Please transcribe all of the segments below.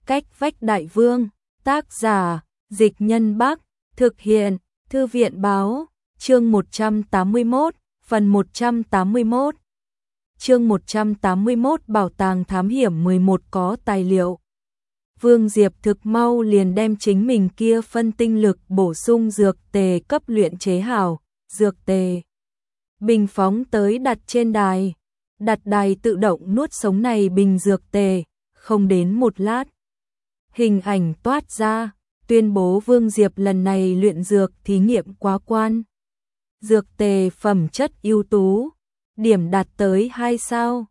Cách vách đại vương, tác giả, Dịch Nhân Bắc, thực hiện, Thư viện báo, chương 181, phần 181. Chương 181 Bảo tàng thám hiểm 11 có tài liệu. Vương Diệp thực mau liền đem chính mình kia phân tinh lực bổ sung dược tề cấp luyện chế hảo, dược tề. Bình phóng tới đặt trên đài. Đặt đài tự động nuốt sống này bình dược tề, không đến một lát. Hình ảnh toát ra, tuyên bố Vương Diệp lần này luyện dược thí nghiệm quá quan. Dược tề phẩm chất ưu tú, điểm đạt tới 2 sao,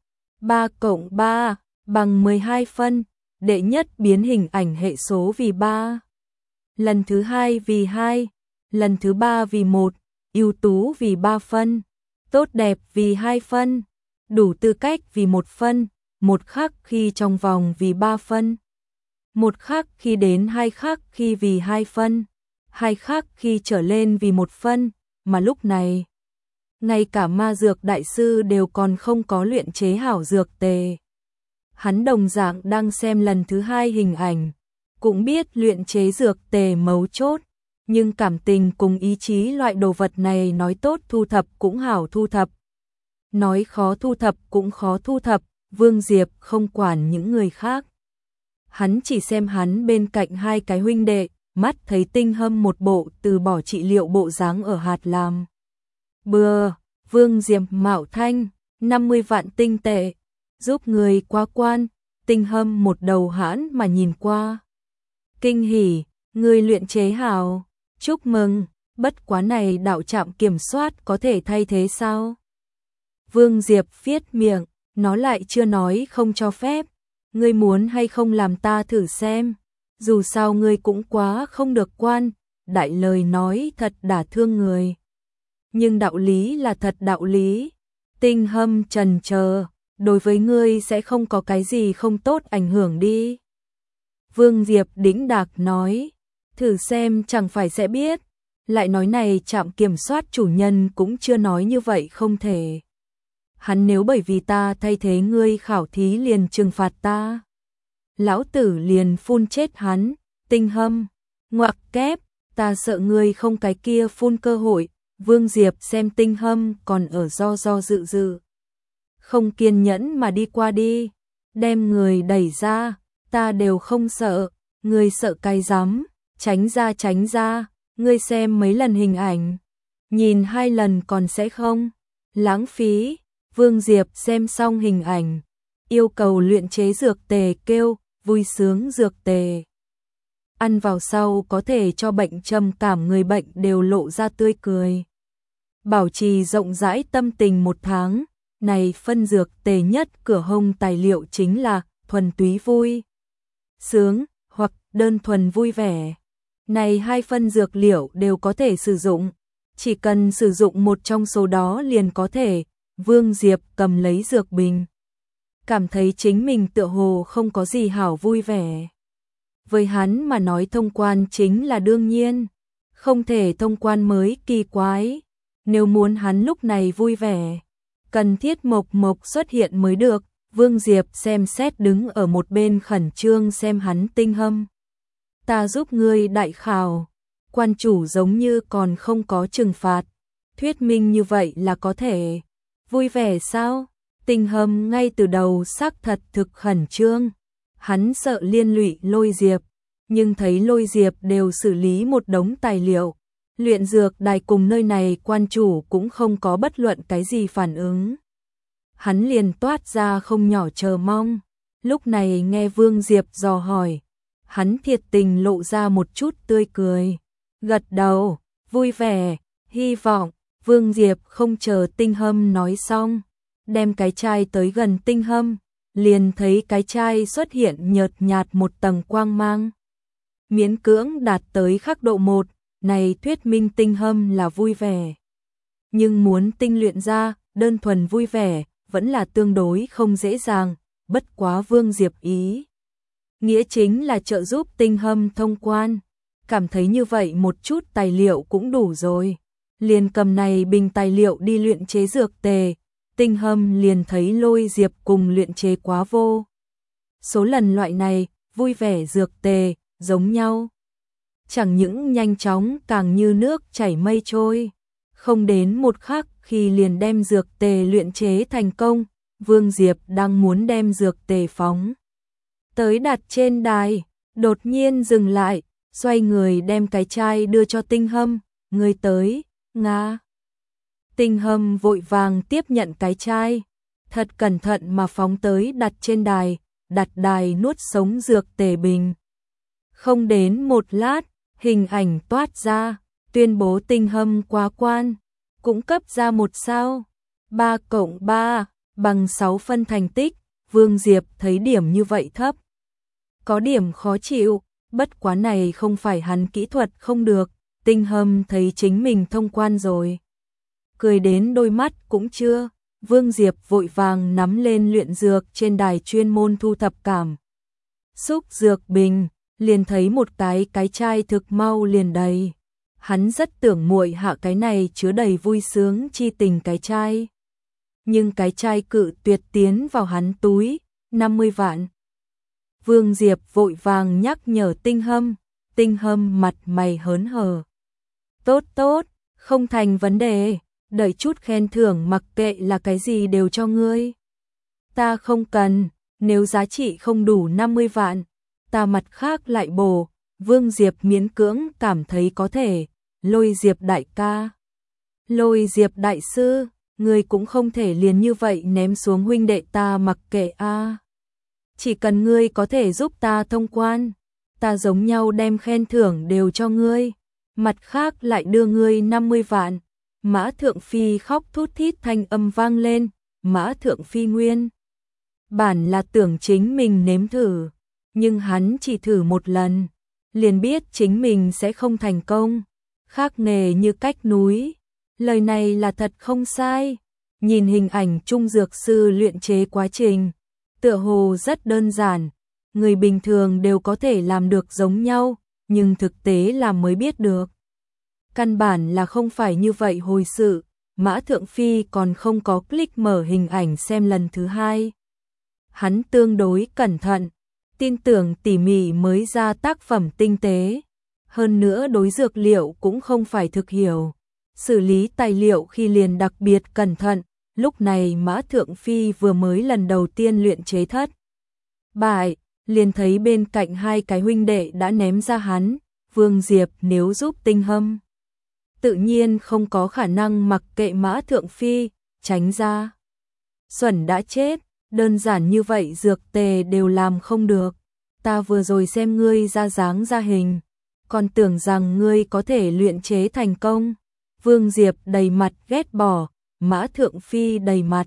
3+3 bằng 12 phân, đệ nhất biến hình ảnh hệ số vì 3, lần thứ hai vì 2, lần thứ ba vì 1, ưu tú vì 3 phân, tốt đẹp vì 2 phân, đủ tư cách vì 1 phân, một khắc khi trong vòng vì 3 phân. Một khắc khi đến 2 khắc khi vì 2 phân, 2 khắc khi trở lên vì 1 phân, mà lúc này, ngay cả ma dược đại sư đều còn không có luyện chế hảo dược tề. Hắn đồng dạng đang xem lần thứ 2 hình ảnh, cũng biết luyện chế dược tề mấu chốt, nhưng cảm tình cùng ý chí loại đồ vật này nói tốt thu thập cũng hảo thu thập. Nói khó thu thập cũng khó thu thập, Vương Diệp không quản những người khác. Hắn chỉ xem hắn bên cạnh 2 cái huynh đệ, mắt thấy Tinh Hâm một bộ từ bỏ trị liệu bộ dáng ở hạt làm. Bừa, Vương Diệp mạo thanh, 50 vạn tinh tệ, giúp người qua quan, Tinh Hâm một đầu hãn mà nhìn qua. Kinh hỉ, người luyện chế hảo, chúc mừng, bất quá này đạo trạm kiểm soát có thể thay thế sao? Vương Diệp viết miệng, nó lại chưa nói không cho phép. Ngươi muốn hay không làm ta thử xem, dù sao ngươi cũng quá không được quan, đại lời nói thật đả thương người. Nhưng đạo lý là thật đạo lý, Tinh Hâm trần chờ, đối với ngươi sẽ không có cái gì không tốt ảnh hưởng đi. Vương Diệp đĩnh đạc nói, thử xem chẳng phải sẽ biết, lại nói này trạm kiểm soát chủ nhân cũng chưa nói như vậy không thể. Hắn nếu bởi vì ta thay thế ngươi khảo thí liền trừng phạt ta, lão tử liền phun chết hắn. Tinh Hâm, ngoặc kép, ta sợ ngươi không cái kia phun cơ hội. Vương Diệp xem Tinh Hâm còn ở do dự, không kiên nhẫn mà đi qua đi, đem người đẩy ra, ta đều không sợ, ngươi sợ cái rắm, tránh ra, ngươi xem mấy lần hình ảnh, nhìn 2 lần còn sẽ không, lãng phí. Vương Diệp xem xong hình ảnh, yêu cầu luyện chế dược tề kêu, vui sướng dược tề. Ăn vào sau có thể cho bệnh trầm cảm người bệnh đều lộ ra tươi cười. Bảo trì rộng rãi tâm tình 1 tháng, này phân dược tề nhất cửa hông tài liệu chính là thuần túy vui sướng hoặc đơn thuần vui vẻ. Này 2 phân dược liệu đều có thể sử dụng, chỉ cần sử dụng một trong số đó liền có thể. Vương Diệp cầm lấy dược bình, cảm thấy chính mình tựa hồ không có gì hảo vui vẻ. Với hắn mà nói thông quan chính là đương nhiên, không thể thông quan mới kỳ quái. Nếu muốn hắn lúc này vui vẻ, cần thiết Mộc xuất hiện mới được. Vương Diệp xem xét đứng ở một bên khẩn trương xem hắn. Tinh Hâm, ta giúp ngươi đại khảo, quan chủ giống như còn không có trừng phạt, thuyết minh như vậy là có thể vui vẻ sao? Tinh Hâm ngay từ đầu xác thật thực khẩn trương, hắn sợ liên lụy Lôi Diệp, nhưng thấy Lôi Diệp đều xử lý một đống tài liệu, luyện dược đài cùng nơi này quan chủ cũng không có bất luận cái gì phản ứng. Hắn liền toát ra không nhỏ chờ mong, lúc này nghe Vương Diệp dò hỏi, hắn thiệt tình lộ ra một chút tươi cười, gật đầu, vui vẻ, hy vọng. Vương Diệp không chờ Tinh Hâm nói xong, đem cái chai tới gần Tinh Hâm, liền thấy cái chai xuất hiện nhợt nhạt một tầng quang mang. Miễn cưỡng đạt tới khắc độ 1, này thuyết minh Tinh Hâm là vui vẻ. Nhưng muốn tinh luyện ra, đơn thuần vui vẻ, vẫn là tương đối không dễ dàng, bất quá Vương Diệp ý. Nghĩa chính là trợ giúp Tinh Hâm thông quan, cảm thấy như vậy một chút tài liệu cũng đủ rồi. Liền cầm này bình tài liệu đi luyện chế dược tề, Tinh Hâm liền thấy Lôi Diệp cùng luyện chế quá vô số lần loại này, vui vẻ dược tề, giống nhau. Chẳng những nhanh chóng càng như nước chảy mây trôi. Không đến một khắc khi liền đem dược tề luyện chế thành công, Vương Diệp đang muốn đem dược tề phóng tới đặt trên đài, đột nhiên dừng lại, xoay người đem cái chai đưa cho Tinh Hâm, người tới, Nga. Tinh Hâm vội vàng tiếp nhận cái chai, thật cẩn thận mà phóng tới đặt trên đài, đặt đài nuốt sống dược tề bình. Không đến một lát, hình ảnh toát ra, tuyên bố Tinh Hâm quá quan, cũng cấp ra 1 sao, 3+3 bằng 6 phân thành tích. Vương Diệp thấy điểm như vậy thấp, có điểm khó chịu, bất quá này không phải hắn kỹ thuật không được, Tinh Hâm thấy chính mình thông quan rồi. Cười đến đôi mắt cũng chưa, Vương Diệp vội vàng nắm lên luyện dược trên đài chuyên môn thu thập cảm xúc dược bình, liền thấy một cái chai thực mau liền đầy. Hắn rất tưởng muội hạ cái này chứa đầy vui sướng chi tình cái chai. Nhưng cái chai cự tuyệt tiến vào hắn túi, 50 vạn. Vương Diệp vội vàng nhắc nhở Tinh Hâm mặt mày hớn hở. Tốt tốt, không thành vấn đề, đợi chút khen thưởng mặc kệ là cái gì đều cho ngươi. Ta không cần, nếu giá trị không đủ 50 vạn, ta mặt khác lại bổ. Vương Diệp miễn cưỡng cảm thấy có thể. Lôi Diệp đại ca, Lôi Diệp đại sư, ngươi cũng không thể liền như vậy ném xuống huynh đệ ta mặc kệ a. Chỉ cần ngươi có thể giúp ta thông quan, ta giống nhau đem khen thưởng đều cho ngươi, mặt khác lại đưa ngươi 50 vạn. Mã Thượng Phi khóc thút thít thanh âm vang lên, Mã Thượng Phi nguyên bản là tưởng chính mình nếm thử, nhưng hắn chỉ thử một lần, liền biết chính mình sẽ không thành công. Khác nghề như cách núi, lời này là thật không sai. Nhìn hình ảnh trung dược sư luyện chế quá trình, tựa hồ rất đơn giản, người bình thường đều có thể làm được giống nhau, nhưng thực tế làm mới biết được. Căn bản là không phải như vậy hồi sự, Mã Thượng Phi còn không có click mở hình ảnh xem lần thứ hai. Hắn tương đối cẩn thận, tin tưởng tỉ mỉ mới ra tác phẩm tinh tế. Hơn nữa đối dược liệu cũng không phải thực hiểu. Xử lý tài liệu khi liền đặc biệt cẩn thận, lúc này Mã Thượng Phi vừa mới lần đầu tiên luyện chế thất bại, liền thấy bên cạnh hai cái huynh đệ đã ném ra hắn, Vương Diệp nếu giúp Tinh Hâm, tự nhiên không có khả năng mặc kệ Mã Thượng Phi, tránh ra. Xuẩn đã chết, đơn giản như vậy dược tề đều làm không được, ta vừa rồi xem ngươi ra dáng ra hình, còn tưởng rằng ngươi có thể luyện chế thành công. Vương Diệp đầy mặt ghét bỏ, Mã Thượng Phi đầy mặt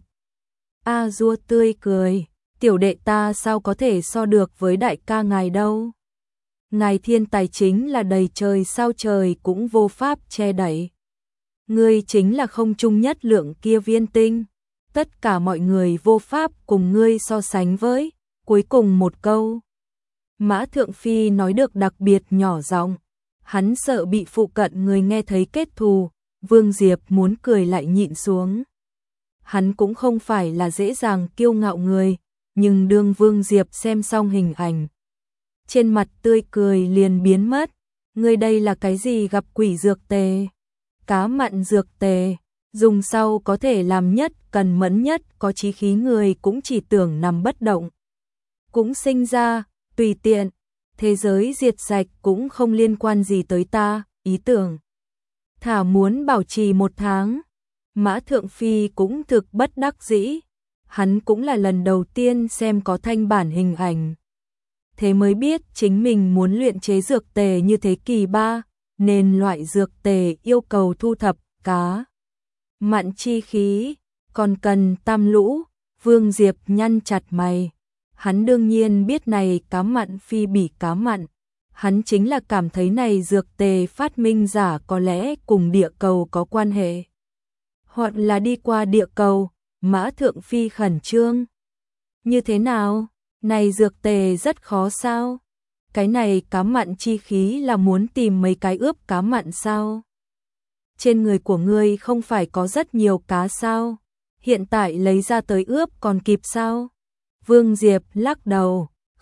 dua tươi cười, tiểu đệ ta sao có thể so được với đại ca ngài đâu. Ngài thiên tài chính là đầy trời sao trời cũng vô pháp che đậy. Ngươi chính là không trung nhất lượng kia viên tinh, tất cả mọi người vô pháp cùng ngươi so sánh với. Cuối cùng một câu, Mã Thượng Phi nói được đặc biệt nhỏ giọng, hắn sợ bị phụ cận người nghe thấy kết thù. Vương Diệp muốn cười lại nhịn xuống. Hắn cũng không phải là dễ dàng kiêu ngạo người, nhưng đương Vương Diệp xem xong hình ảnh, trên mặt tươi cười liền biến mất. Ngươi đây là cái gì gặp quỷ dược tề? Cá mặn dược tề, dùng sau có thể làm nhất, cần mẫn nhất, có chí khí người cũng chỉ tưởng nằm bất động. Cũng sinh ra, tùy tiện, thế giới diệt sạch cũng không liên quan gì tới ta, ý tưởng. Thả muốn bảo trì 1 tháng, Mã Thượng Phi cũng thực bất đắc dĩ, hắn cũng là lần đầu tiên xem có thanh bản hình ảnh. Thế mới biết chính mình muốn luyện chế dược tề như thế kỳ ba, nên loại dược tề yêu cầu thu thập cá mặn chi khí, còn cần tam lũ. Vương Diệp nhăn chặt mày, hắn đương nhiên biết này cá mặn phi bỉ cá mặn. Hắn chính là cảm thấy này dược tề phát minh giả có lẽ cùng địa cầu có quan hệ. Hoặc là đi qua địa cầu. Mã Thượng Phi khẩn trương. Như thế nào? Này dược tề rất khó sao? Cái này cá mặn chi khí là muốn tìm mấy cái ướp cá mặn sao? Trên người của ngươi không phải có rất nhiều cá sao? Hiện tại lấy ra tới ướp còn kịp sao? Vương Diệp lắc đầu,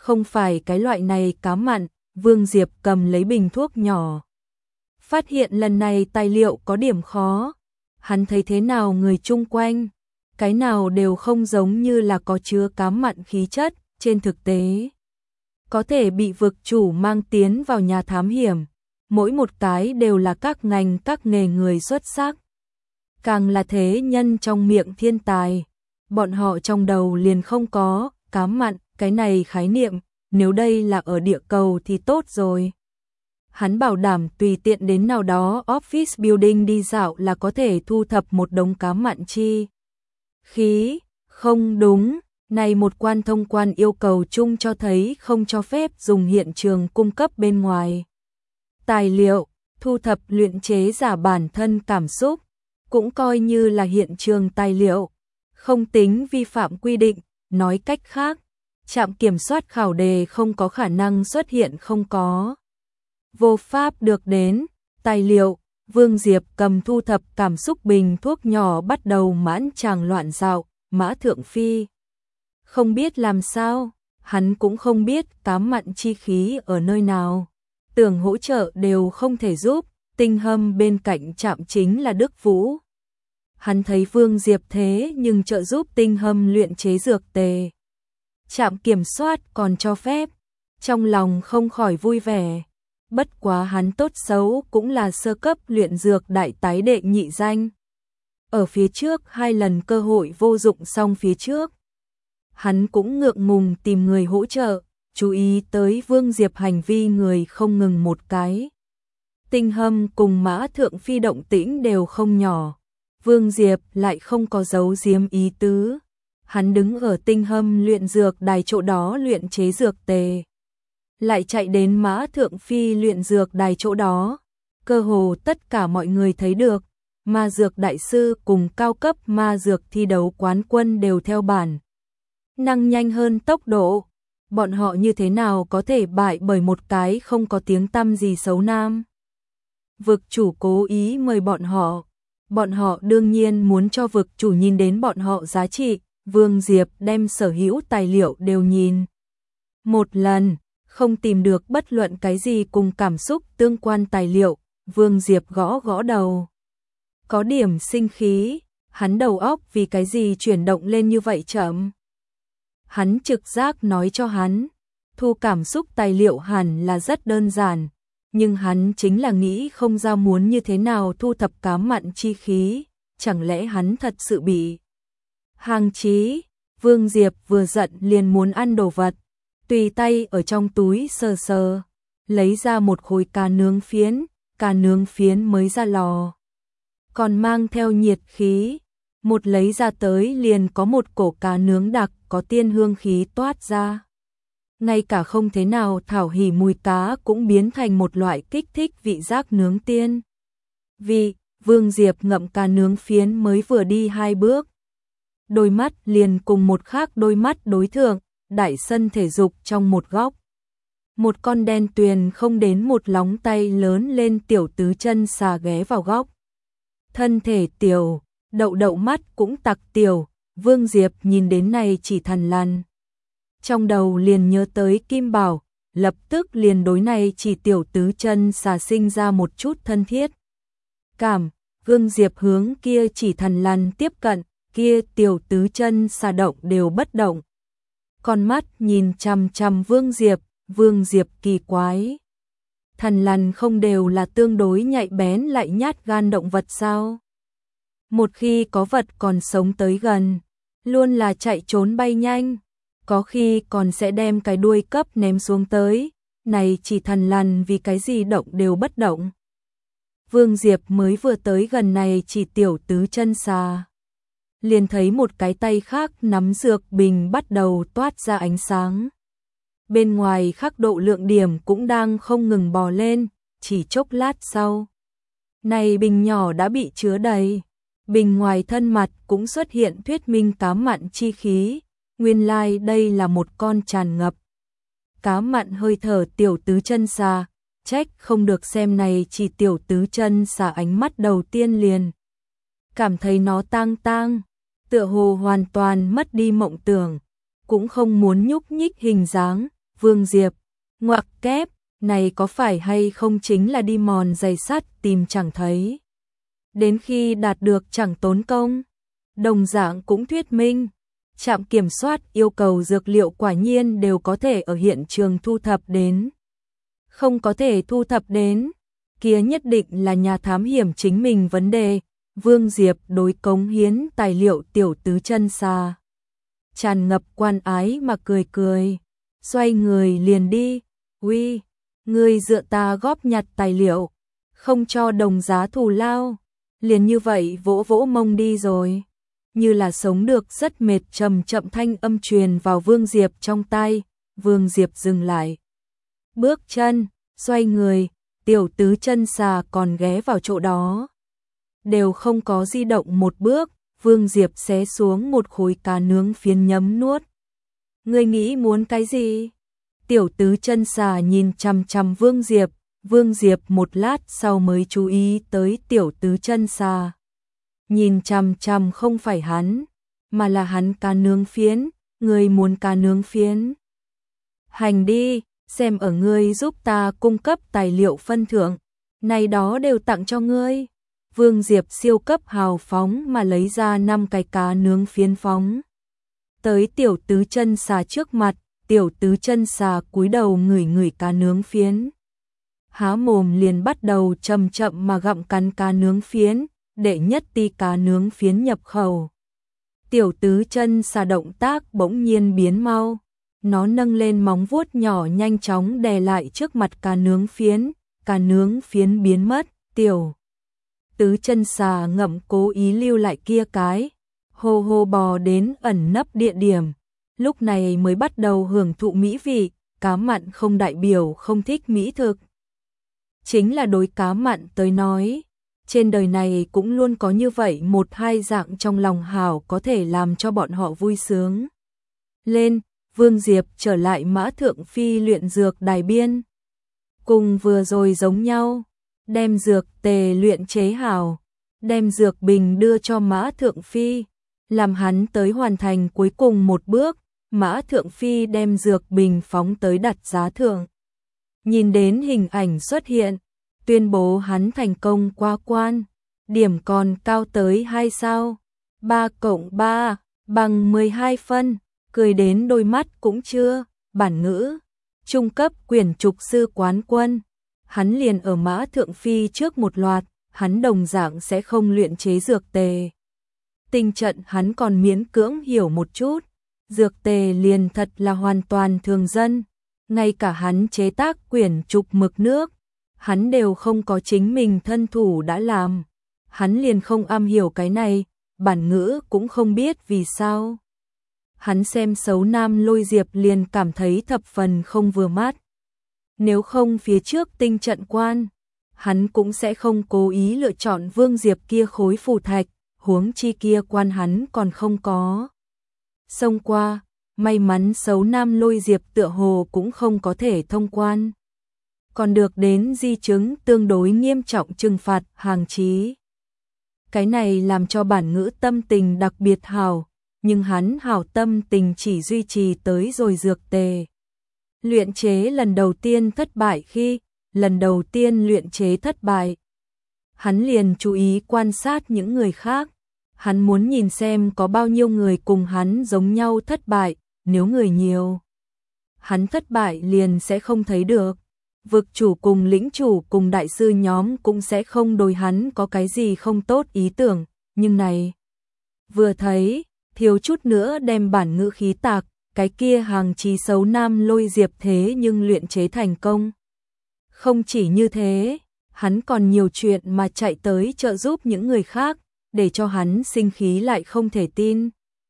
không phải cái loại này cá mặn. Vương Diệp cầm lấy bình thuốc nhỏ. Phát hiện lần này tài liệu có điểm khó. Hắn thấy thế nào người chung quanh, cái nào đều không giống như là có chứa cá mặn khí chất. Trên thực tế, có thể bị vực chủ mang tiến vào nhà thám hiểm, mỗi một cái đều là các ngành các nghề người xuất sắc. Càng là thế nhân trong miệng thiên tài, bọn họ trong đầu liền không có cá mặn cái này khái niệm, nếu đây là ở địa cầu thì tốt rồi. Hắn bảo đảm tùy tiện đến nào đó office building đi dạo là có thể thu thập một đống cá mặn chi. Khí, không đúng, này một quan thông quan yêu cầu chung cho thấy không cho phép dùng hiện trường cung cấp bên ngoài. Tài liệu, thu thập luyện chế giả bản thân cảm xúc, cũng coi như là hiện trường tài liệu, không tính vi phạm quy định, nói cách khác, trạm kiểm soát khảo đề không có khả năng xuất hiện không có. Vô pháp được đến, tài liệu, Vương Diệp cầm thu thập cảm xúc bình thuốc nhỏ bắt đầu mãn tràng loạn dạo, Mã Thượng Phi. Không biết làm sao, hắn cũng không biết cá mặn chi khí ở nơi nào. Tưởng hỗ trợ đều không thể giúp, Tinh Hâm bên cạnh trạm chính là Đức Vũ. Hắn thấy Vương Diệp thế nhưng trợ giúp Tinh Hâm luyện chế dược tề. Trạm kiểm soát còn cho phép, trong lòng không khỏi vui vẻ. Bất quá hắn tốt xấu cũng là sơ cấp luyện dược đại tái đệ nhị danh. Ở phía trước 2 lần cơ hội vô dụng xong phía trước. Hắn cũng ngượng ngùng tìm người hỗ trợ, chú ý tới Vương Diệp hành vi người không ngừng một cái. Tinh Hâm cùng Mã Thượng Phi động tĩnh đều không nhỏ. Vương Diệp lại không có giấu giếm ý tứ. Hắn đứng ở Tinh Hâm luyện dược đài chỗ đó luyện chế dược tề. Lại chạy đến Mã Thượng Phi luyện dược đài chỗ đó. Cơ hồ tất cả mọi người thấy được, ma dược đại sư cùng cao cấp ma dược thi đấu quán quân đều theo bản năng nhanh hơn tốc độ. Bọn họ như thế nào có thể bại bởi một cái không có tiếng tăm gì xấu nam. Vực chủ cố ý mời bọn họ đương nhiên muốn cho vực chủ nhìn đến bọn họ giá trị. Vương Diệp đem sở hữu tài liệu đều nhìn một lần, không tìm được bất luận cái gì cùng cảm xúc tương quan tài liệu. Vương Diệp gõ gõ đầu, có điểm sinh khí, hắn đầu óc vì cái gì chuyển động lên như vậy chậm. Hắn trực giác nói cho hắn, thu cảm xúc tài liệu hẳn là rất đơn giản, nhưng hắn chính là nghĩ không ra muốn như thế nào thu thập cá mặn chi khí, chẳng lẽ hắn thật sự bị hàng chí. Vương Diệp vừa giận liền muốn ăn đồ vật, tùy tay ở trong túi sờ sờ, lấy ra một khối cá nướng phiến mới ra lò, còn mang theo nhiệt khí, một lấy ra tới liền có một cổ cá nướng đặc có tiên hương khí toát ra. Ngay cả không thế nào thảo hỉ mùi cá cũng biến thành một loại kích thích vị giác nướng tiên. Vương Diệp ngậm cá nướng phiến mới vừa đi 2 bước. Đôi mắt liền cùng một khác đôi mắt đối thượng, đại sân thể dục trong một góc. Một con đen tuyền không đến một lóng tay lớn lên tiểu tứ chân xà ghé vào góc. Thân thể tiểu, đậu mắt cũng tặc tiểu, Vương Diệp nhìn đến này chỉ thằn lằn. Trong đầu liền nhớ tới Kim Bảo, lập tức liền đối này chỉ tiểu tứ chân xà sinh ra một chút thân thiết. Vương Diệp hướng kia chỉ thằn lằn tiếp cận, kia tiểu tứ chân xà động đều bất động. Con mắt nhìn chằm chằm Vương Diệp kỳ quái. Thằn lằn không đều là tương đối nhạy bén lại nhát gan động vật sao? Một khi có vật còn sống tới gần, luôn là chạy trốn bay nhanh, có khi còn sẽ đem cái đuôi cấp ném xuống tới, này chỉ thằn lằn vì cái gì động đều bất động. Vương Diệp mới vừa tới gần này chỉ tiểu tứ chân xà, liền thấy một cái tay khác nắm dược bình bắt đầu toát ra ánh sáng. Bên ngoài khắc độ lượng điểm cũng đang không ngừng bò lên, chỉ chốc lát sau. Này bình nhỏ đã bị chứa đầy, bình ngoài thân mặt cũng xuất hiện thuyết minh cá mặn chi khí, nguyên lai đây là một con tràn ngập cá mặn hơi thở tiểu tứ chân xà, trách không được xem này chỉ tiểu tứ chân xà ánh mắt đầu tiên liền. Cảm thấy nó tang, tựa hồ hoàn toàn mất đi mộng tưởng, cũng không muốn nhúc nhích hình dáng, Vương Diệp, ngoặc kép, này có phải hay không chính là đi mòn giày sắt tìm chẳng thấy. Đến khi đạt được chẳng tốn công. Đồng dạng cũng thuyết minh, trạm kiểm soát yêu cầu dược liệu quả nhiên đều có thể ở hiện trường thu thập đến. Không có thể thu thập đến, kia nhất định là nhà thám hiểm chính mình vấn đề. Vương Diệp đối cống hiến tài liệu tiểu tứ chân xà tràn ngập quan ái mà cười cười, xoay người liền đi. Uy, ngươi dựa ta góp nhặt tài liệu, không cho đồng giá thù lao, liền như vậy vỗ vỗ mông đi rồi. Như là sống được rất mệt, trầm chậm thanh âm truyền vào Vương Diệp trong tai. Vương Diệp dừng lại bước chân, xoay người, tiểu tứ chân xà còn ghé vào chỗ đó, đều không có di động một bước. Vương Diệp xé xuống một khối cá nướng phiến nhấm nuốt. Ngươi nghĩ muốn cái gì? Tiểu tứ chân xà nhìn chằm chằm Vương Diệp. Vương Diệp một lát sau mới chú ý tới tiểu tứ chân xà. Nhìn chằm chằm không phải hắn, mà là hắn cá nướng phiến. Ngươi muốn cá nướng phiến? Hành đi, xem ở ngươi giúp ta cung cấp tài liệu phân thưởng, này đó đều tặng cho ngươi. Vương Diệp siêu cấp hào phóng mà lấy ra 5 cái cá nướng phiến phóng tới tiểu tứ chân xà trước mặt. Tiểu tứ chân xà cúi đầu ngửi ngửi cá nướng phiến, há mồm liền bắt đầu chậm chậm mà gặm cắn cá nướng phiến, đệ nhất ti cá nướng phiến nhập khẩu. Tiểu tứ chân xà động tác bỗng nhiên biến mau, nó nâng lên móng vuốt nhỏ nhanh chóng đè lại trước mặt cá nướng phiến biến mất. Tiểu tứ chân xà ngậm cố ý lưu lại kia cái, hô hô bò đến ẩn nấp địa điểm, lúc này mới bắt đầu hưởng thụ mỹ vị. Cá mặn không đại biểu không thích mỹ thực. Chính là đối cá mặn tới nói, trên đời này cũng luôn có như vậy một hai dạng trong lòng hảo có thể làm cho bọn họ vui sướng. Lên, Vương Diệp trở lại Mã Thượng Phi luyện dược đài biên. Cùng vừa rồi giống nhau, đem dược tề luyện chế hảo, đem dược bình đưa cho Mã Thượng Phi, làm hắn tới hoàn thành cuối cùng một bước. Mã Thượng Phi đem dược bình phóng tới đặt giá thượng. Nhìn đến hình ảnh xuất hiện, tuyên bố hắn thành công qua quan, điểm còn cao tới 2 sao, 3 cộng 3 bằng 12 phân, cười đến đôi mắt cũng chưa. Bản ngữ, trung cấp quyển trục sư quán quân, hắn liền ở Mã Thượng Phi trước một loạt, hắn đồng dạng sẽ không luyện chế dược tề. Tinh trận hắn còn miễn cưỡng hiểu một chút, dược tề liền thật là hoàn toàn thường dân, ngay cả hắn chế tác quyển trục mực nước, hắn đều không có chính mình thân thủ đã làm, hắn liền không am hiểu cái này, bản ngữ cũng không biết vì sao. Hắn xem Sấu Nam Lôi Diệp liền cảm thấy thập phần không vừa mắt. Nếu không phía trước tinh trận quan, hắn cũng sẽ không cố ý lựa chọn Vương Diệp kia khối phù thạch, huống chi kia quan hắn còn không có xông qua, may mắn Sấu Nam Lôi Diệp tựa hồ cũng không có thể thông quan, còn được đến di chứng tương đối nghiêm trọng trừng phạt hàng chí. Cái này làm cho bản ngữ tâm tình đặc biệt hảo, nhưng hắn hảo tâm tình chỉ duy trì tới rồi dược tề luyện chế lần đầu tiên thất bại. Khi lần đầu tiên luyện chế thất bại, hắn liền chú ý quan sát những người khác. Hắn muốn nhìn xem có bao nhiêu người cùng hắn giống nhau thất bại, nếu người nhiều, hắn thất bại liền sẽ không thấy được. Vực chủ cùng lĩnh chủ cùng đại sư nhóm cũng sẽ không đối hắn có cái gì không tốt ý tưởng, nhưng này vừa thấy, thiếu chút nữa đem bản ngữ khí tạc, cái kia hàng chí Sấu Nam Lôi Diệp thế nhưng luyện chế thành công. Không chỉ như thế, hắn còn nhiều chuyện mà chạy tới trợ giúp những người khác, để cho hắn sinh khí lại không thể tin.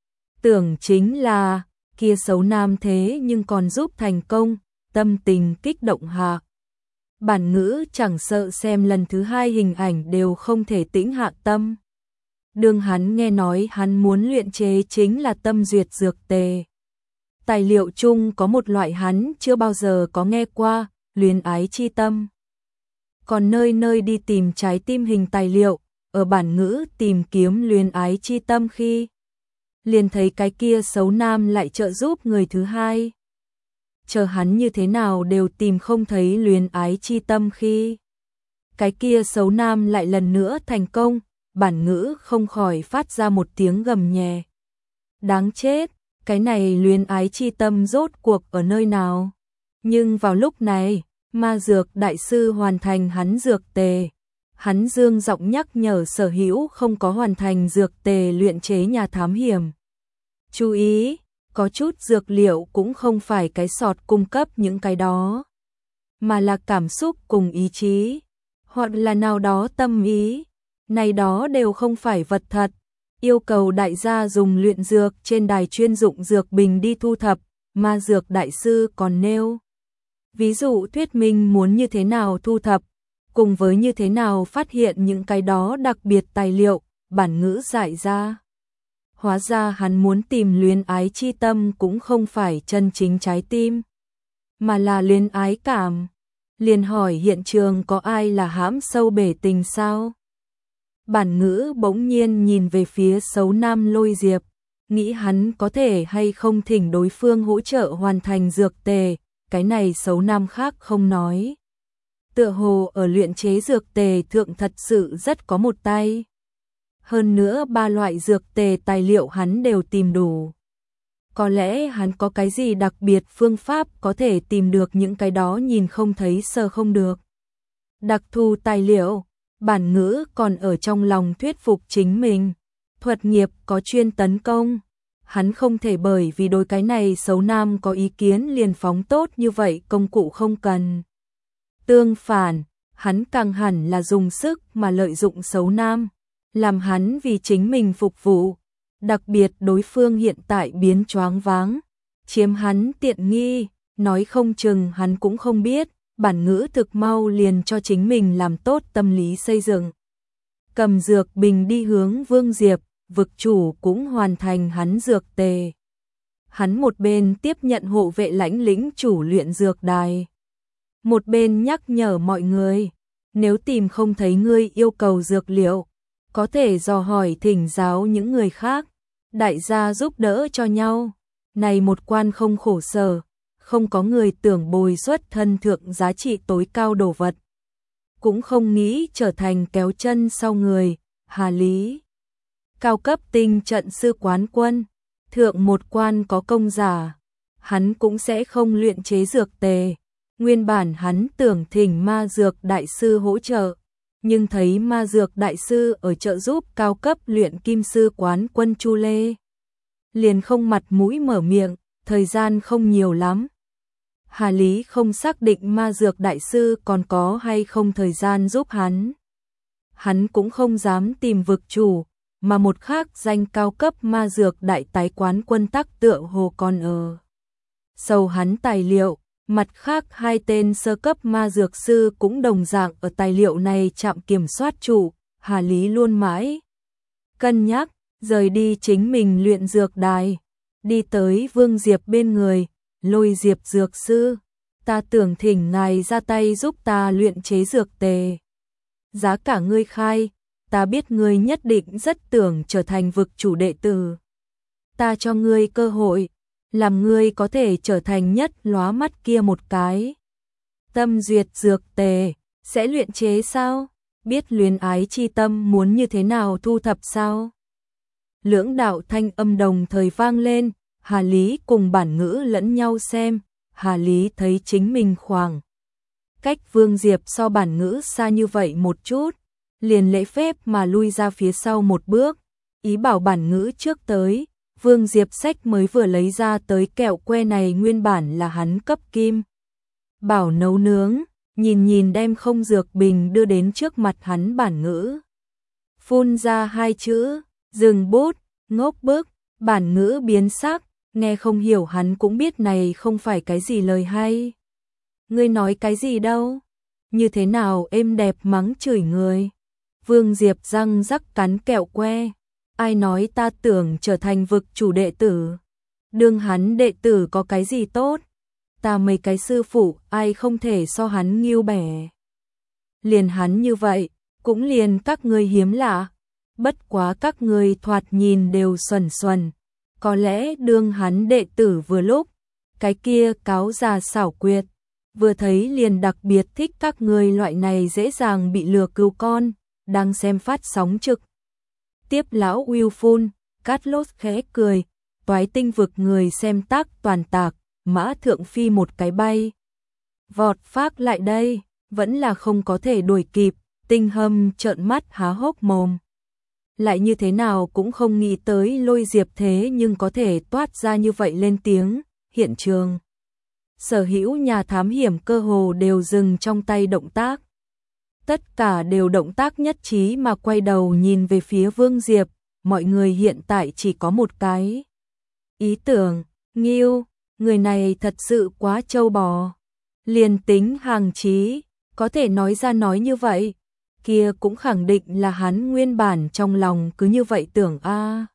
Tưởng chính là, kia Sấu Nam thế nhưng còn giúp thành công, tâm tình kích động hạ. Bản ngữ chẳng sợ xem lần thứ 2 hình ảnh đều không thể tĩnh hạ tâm. Đương hắn nghe nói hắn muốn luyện chế chính là tâm duyệt dược tề. Tài liệu chung có một loại hắn chưa bao giờ có nghe qua, luyến ái chi tâm. Còn nơi nơi đi tìm trái tim hình tài liệu, ở bản ngữ tìm kiếm luyến ái chi tâm khi liền thấy cái kia Sấu Nam lại trợ giúp người thứ 2. chờ hắn như thế nào đều tìm không thấy luyến ái chi tâm khi cái kia xấu nam lại lần nữa thành công, Bản Ngữ không khỏi phát ra một tiếng gầm nhẹ. Đáng chết, cái này luyến ái chi tâm rốt cuộc ở nơi nào? Nhưng vào lúc này, ma dược đại sư hoàn thành hắn dược tề. Hắn dương giọng nhắc nhở sở hữu không có hoàn thành dược tề luyện chế nhà thám hiểm. Chú ý, có chút dược liệu cũng không phải cái sọt cung cấp những cái đó, mà là cảm xúc cùng ý chí, hoặc là nào đó tâm ý. Này đó đều không phải vật thật, yêu cầu đại gia dùng luyện dược trên đài chuyên dụng dược bình đi thu thập, ma dược đại sư còn nêu. Ví dụ thuyết minh muốn như thế nào thu thập, cùng với như thế nào phát hiện những cái đó đặc biệt tài liệu, Bản Ngữ giải ra. Hóa ra hắn muốn tìm luyến ái chi tâm cũng không phải chân chính trái tim, mà là luyến ái cảm. Liền hỏi hiện trường có ai là hãm sâu bể tình sao? Bản Ngữ bỗng nhiên nhìn về phía xấu nam Lôi Diệp, nghĩ hắn có thể hay không thỉnh đối phương hỗ trợ hoàn thành dược tề, cái này xấu nam khác không nói. Tựa hồ ở luyện chế dược tề thượng thật sự rất có một tay. Hơn nữa 3 loại dược tề tài liệu hắn đều tìm đủ. Có lẽ hắn có cái gì đặc biệt phương pháp có thể tìm được những cái đó nhìn không thấy sờ không được. Đặc thù tài liệu, Bản Ngữ còn ở trong lòng thuyết phục chính mình. Thuật nghiệp có chuyên tấn công. Hắn không thể bởi vì đối cái này xấu nam có ý kiến liền phóng tốt như vậy công cụ không cần. Tương phản, hắn càng hẳn là dùng sức mà lợi dụng xấu nam, làm hắn vì chính mình phục vụ. Đặc biệt đối phương hiện tại biến choáng váng, chiếm hắn tiện nghi, nói không chừng hắn cũng không biết, Bản Ngữ thực mau liền cho chính mình làm tốt tâm lý xây dựng. Cầm dược bình đi hướng Vương Diệp, vực chủ cũng hoàn thành hắn dược tề. Hắn một bên tiếp nhận hộ vệ lãnh lĩnh chủ luyện dược đài, một bên nhắc nhở mọi người, nếu tìm không thấy người yêu cầu dược liệu, có thể dò hỏi thỉnh giáo những người khác, đại gia giúp đỡ cho nhau. Này một quan không khổ sở, không có người tưởng bồi xuất thân thượng giá trị tối cao đồ vật, cũng không nghĩ trở thành kéo chân sau người. Hà Lý, cao cấp tinh trận sư quán quân, thượng một quan có công giả, hắn cũng sẽ không luyện chế dược tề. Nguyên bản hắn tưởng thỉnh ma dược đại sư hỗ trợ, nhưng thấy ma dược đại sư ở trợ giúp cao cấp luyện kim sư quán quân Chu Lê, liền không mặt mũi mở miệng, thời gian không nhiều lắm. Hà Lý không xác định ma dược đại sư còn có hay không thời gian giúp hắn. Hắn cũng không dám tìm vực chủ, mà một khác danh cao cấp ma dược đại tái quán quân tắc tựa hồ còn ở sầu hắn tài liệu. Mặt khác hai tên sơ cấp ma dược sư cũng đồng dạng ở tài liệu này chạm kiểm soát chủ. Hà Lý luôn mãi cân nhắc, rời đi chính mình luyện dược đài, đi tới Vương Diệp bên người. Lôi Diệp dược sư, ta tưởng thỉnh ngài ra tay giúp ta luyện chế dược tề. Giá cả ngươi khai, ta biết ngươi nhất định rất tưởng trở thành vực chủ đệ tử. Ta cho ngươi cơ hội, làm ngươi có thể trở thành nhất lóa mắt kia một cái. Tâm duyệt dược tề, sẽ luyện chế sao? Biết luyến ái chi tâm muốn như thế nào thu thập sao? Lưỡng đạo thanh âm đồng thời vang lên, Hà Lý cùng Bản Ngữ lẫn nhau xem. Hà Lý thấy chính mình khoảng cách Vương Diệp so Bản Ngữ xa như vậy một chút, liền lễ phép mà lui ra phía sau một bước, ý bảo Bản Ngữ trước tới. Vương Diệp sách mới vừa lấy ra tới kẹo que này nguyên bản là hắn cấp kim bảo nấu nướng, nhìn nhìn đem không dược bình đưa đến trước mặt hắn. Bản Ngữ phun ra hai chữ, dừng bút, ngốc bức. Bản Ngữ biến sắc, nghe không hiểu hắn cũng biết này không phải cái gì lời hay. Ngươi nói cái gì đâu? Như thế nào êm đẹp mắng chửi người? Vương Diệp răng rắc cắn kẹo que. Ai nói ta tưởng trở thành vực chủ đệ tử? Đương hắn đệ tử có cái gì tốt? Ta mấy cái sư phụ ai không thể so hắn nghiêu bẻ. Liền hắn như vậy, cũng liền các ngươi hiếm lạ. Bất quá các ngươi thoạt nhìn đều xuẩn xuẩn. Có lẽ đương hắn đệ tử vừa lúc, cái kia cáo già xảo quyệt, vừa thấy liền đặc biệt thích các ngươi loại này dễ dàng bị lừa cứu con, đang xem phát sóng trực tiếp lão Wilfun, Carlos khẽ cười, toái tinh vực người xem tác toàn tạc, Mã Thượng Phi một cái bay. Vọt phác lại đây, vẫn là không có thể đuổi kịp, Tinh Hâm trợn mắt há hốc mồm. Lại như thế nào cũng không nghĩ tới Lôi Diệp thế nhưng có thể toát ra như vậy lên tiếng, hiện trường. Sở hữu nhà thám hiểm cơ hồ đều dừng trong tay động tác. Tất cả đều động tác nhất trí mà quay đầu nhìn về phía Vương Diệp, mọi người hiện tại chỉ có một cái ý tưởng, Nghiêu, người này thật sự quá trâu bò. Liền tính Hàng Chí có thể nói ra nói như vậy, kia cũng khẳng định là hắn nguyên bản trong lòng cứ như vậy tưởng a.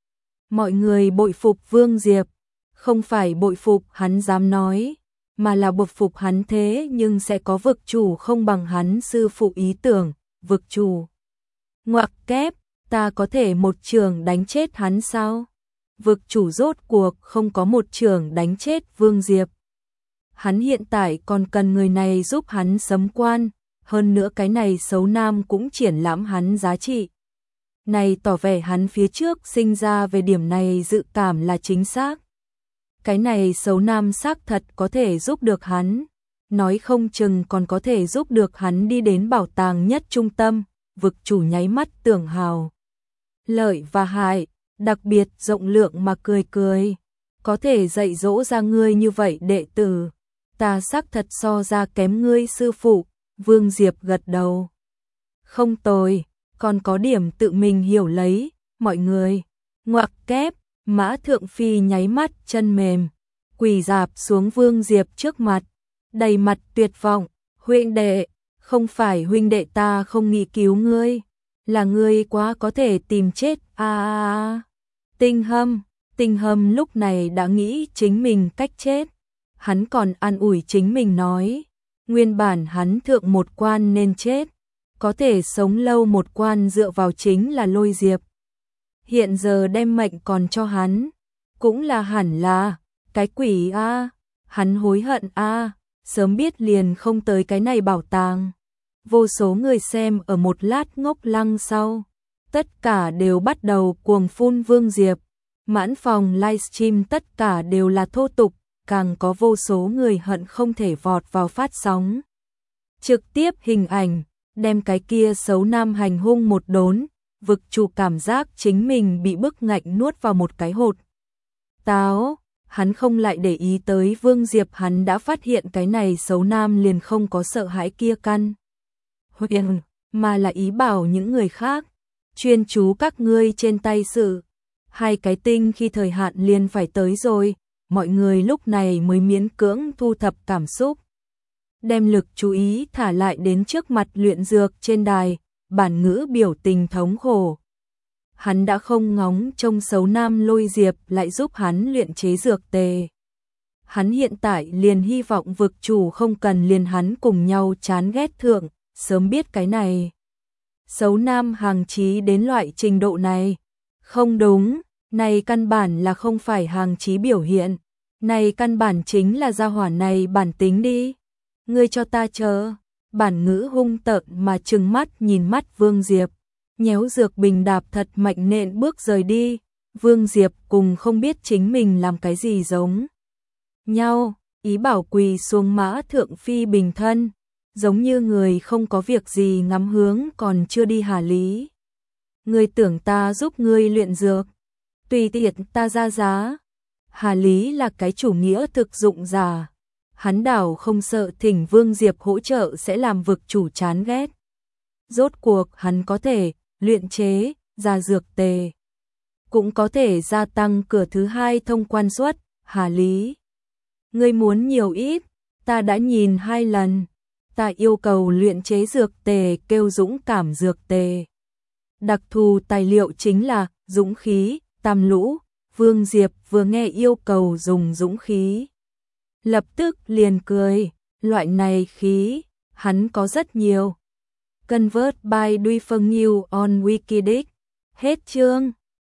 Mọi người bội phục Vương Diệp, không phải bội phục hắn dám nói, mà là bội phục hắn thế nhưng sẽ có vực chủ không bằng hắn sư phụ ý tưởng, vực chủ. Ngoặc kép, ta có thể một trường đánh chết hắn sao? Vực chủ rốt cuộc không có một trường đánh chết Vương Diệp. Hắn hiện tại còn cần người này giúp hắn sấm quan, hơn nữa cái này xấu nam cũng triển lãm hắn giá trị. Này tỏ vẻ hắn phía trước sinh ra về điểm này dự cảm là chính xác. Cái này xấu nam xác thật có thể giúp được hắn, nói không chừng còn có thể giúp được hắn đi đến bảo tàng nhất trung tâm, vực chủ nháy mắt tưởng hào. Lợi và hại, đặc biệt rộng lượng mà cười cười, có thể dạy dỗ ra ngươi như vậy đệ tử, ta xác thật so ra kém ngươi sư phụ, Vương Diệp gật đầu. Không tồi, còn có điểm tự mình hiểu lấy, mọi người, ngoặc kép. Mã Thượng Phi nháy mắt chân mềm, quỳ rạp xuống Vương Diệp trước mặt, đầy mặt tuyệt vọng, huynh đệ, không phải huynh đệ ta không nghĩ cứu ngươi, là ngươi quá có thể tìm chết a. Tinh Hâm lúc này đã nghĩ chính mình cách chết, hắn còn an ủi chính mình nói, nguyên bản hắn thượng một quan nên chết, có thể sống lâu một quan dựa vào chính là Lôi Diệp. Hiện giờ đem mệnh còn cho hắn, cũng là hẳn là, cái quỷ a, hắn hối hận a, sớm biết liền không tới cái này bảo tàng. Vô số người xem ở một lát ngốc lăng sau, tất cả đều bắt đầu cuồng phun Vương Diệp, mãn phòng livestream tất cả đều là thô tục, càng có vô số người hận không thể vọt vào phát sóng. Trực tiếp hình ảnh, đem cái kia xấu nam hành hung một đốn. Vực chủ cảm giác chính mình bị bức ngạnh nuốt vào một cái hột táo, hắn không lại để ý tới Vương Diệp, hắn đã phát hiện cái này xấu nam liền không có sợ hãi kia căn huyền, mà là ý bảo những người khác, chuyên chú các ngươi trên tay sự, hai cái tinh khi thời hạn liền phải tới rồi, mọi người lúc này mới miễn cưỡng thu thập cảm xúc. Đem lực chú ý thả lại đến trước mặt luyện dược trên đài. Bản ngữ biểu tình thống khổ. Hắn đã không ngóng trông xấu nam Lôi Diệp lại giúp hắn luyện chế dược tề. Hắn hiện tại liền hy vọng vực chủ không cần liền hắn cùng nhau chán ghét thượng, sớm biết cái này. Xấu nam Hàng Chí đến loại trình độ này. Không đúng, này căn bản là không phải Hàng Chí biểu hiện. Này căn bản chính là gia hỏa này bản tính đi. Ngươi cho ta chờ. Bản ngữ hung tợn mà trừng mắt nhìn mắt Vương Diệp, nhéo dược bình đạp thật mạnh nện bước rời đi. Vương Diệp cùng không biết chính mình làm cái gì giống nhau, ý bảo quỳ xuống Mã Thượng Phi bình thân, giống như người không có việc gì ngắm hướng còn chưa đi Hà Lý. Ngươi tưởng ta giúp ngươi luyện dược, tùy tiện ta ra giá. Hà Lý là cái chủ nghĩa thực dụng giả. Hắn đảo không sợ thỉnh Vương Diệp hỗ trợ sẽ làm vực chủ chán ghét. Rốt cuộc hắn có thể luyện chế ra dược tề, cũng có thể gia tăng cửa thứ hai thông quan suất. Hà Lý, ngươi muốn nhiều ít, ta đã nhìn 2 lần, ta yêu cầu luyện chế dược tề kêu dũng cảm dược tề. Đặc thù tài liệu chính là dũng khí, tam lũ. Vương Diệp vừa nghe yêu cầu dùng dũng khí, lập tức liền cười, loại này khí, hắn có rất nhiều. Convert by Duy Phân New on Wikidic. Hết chương.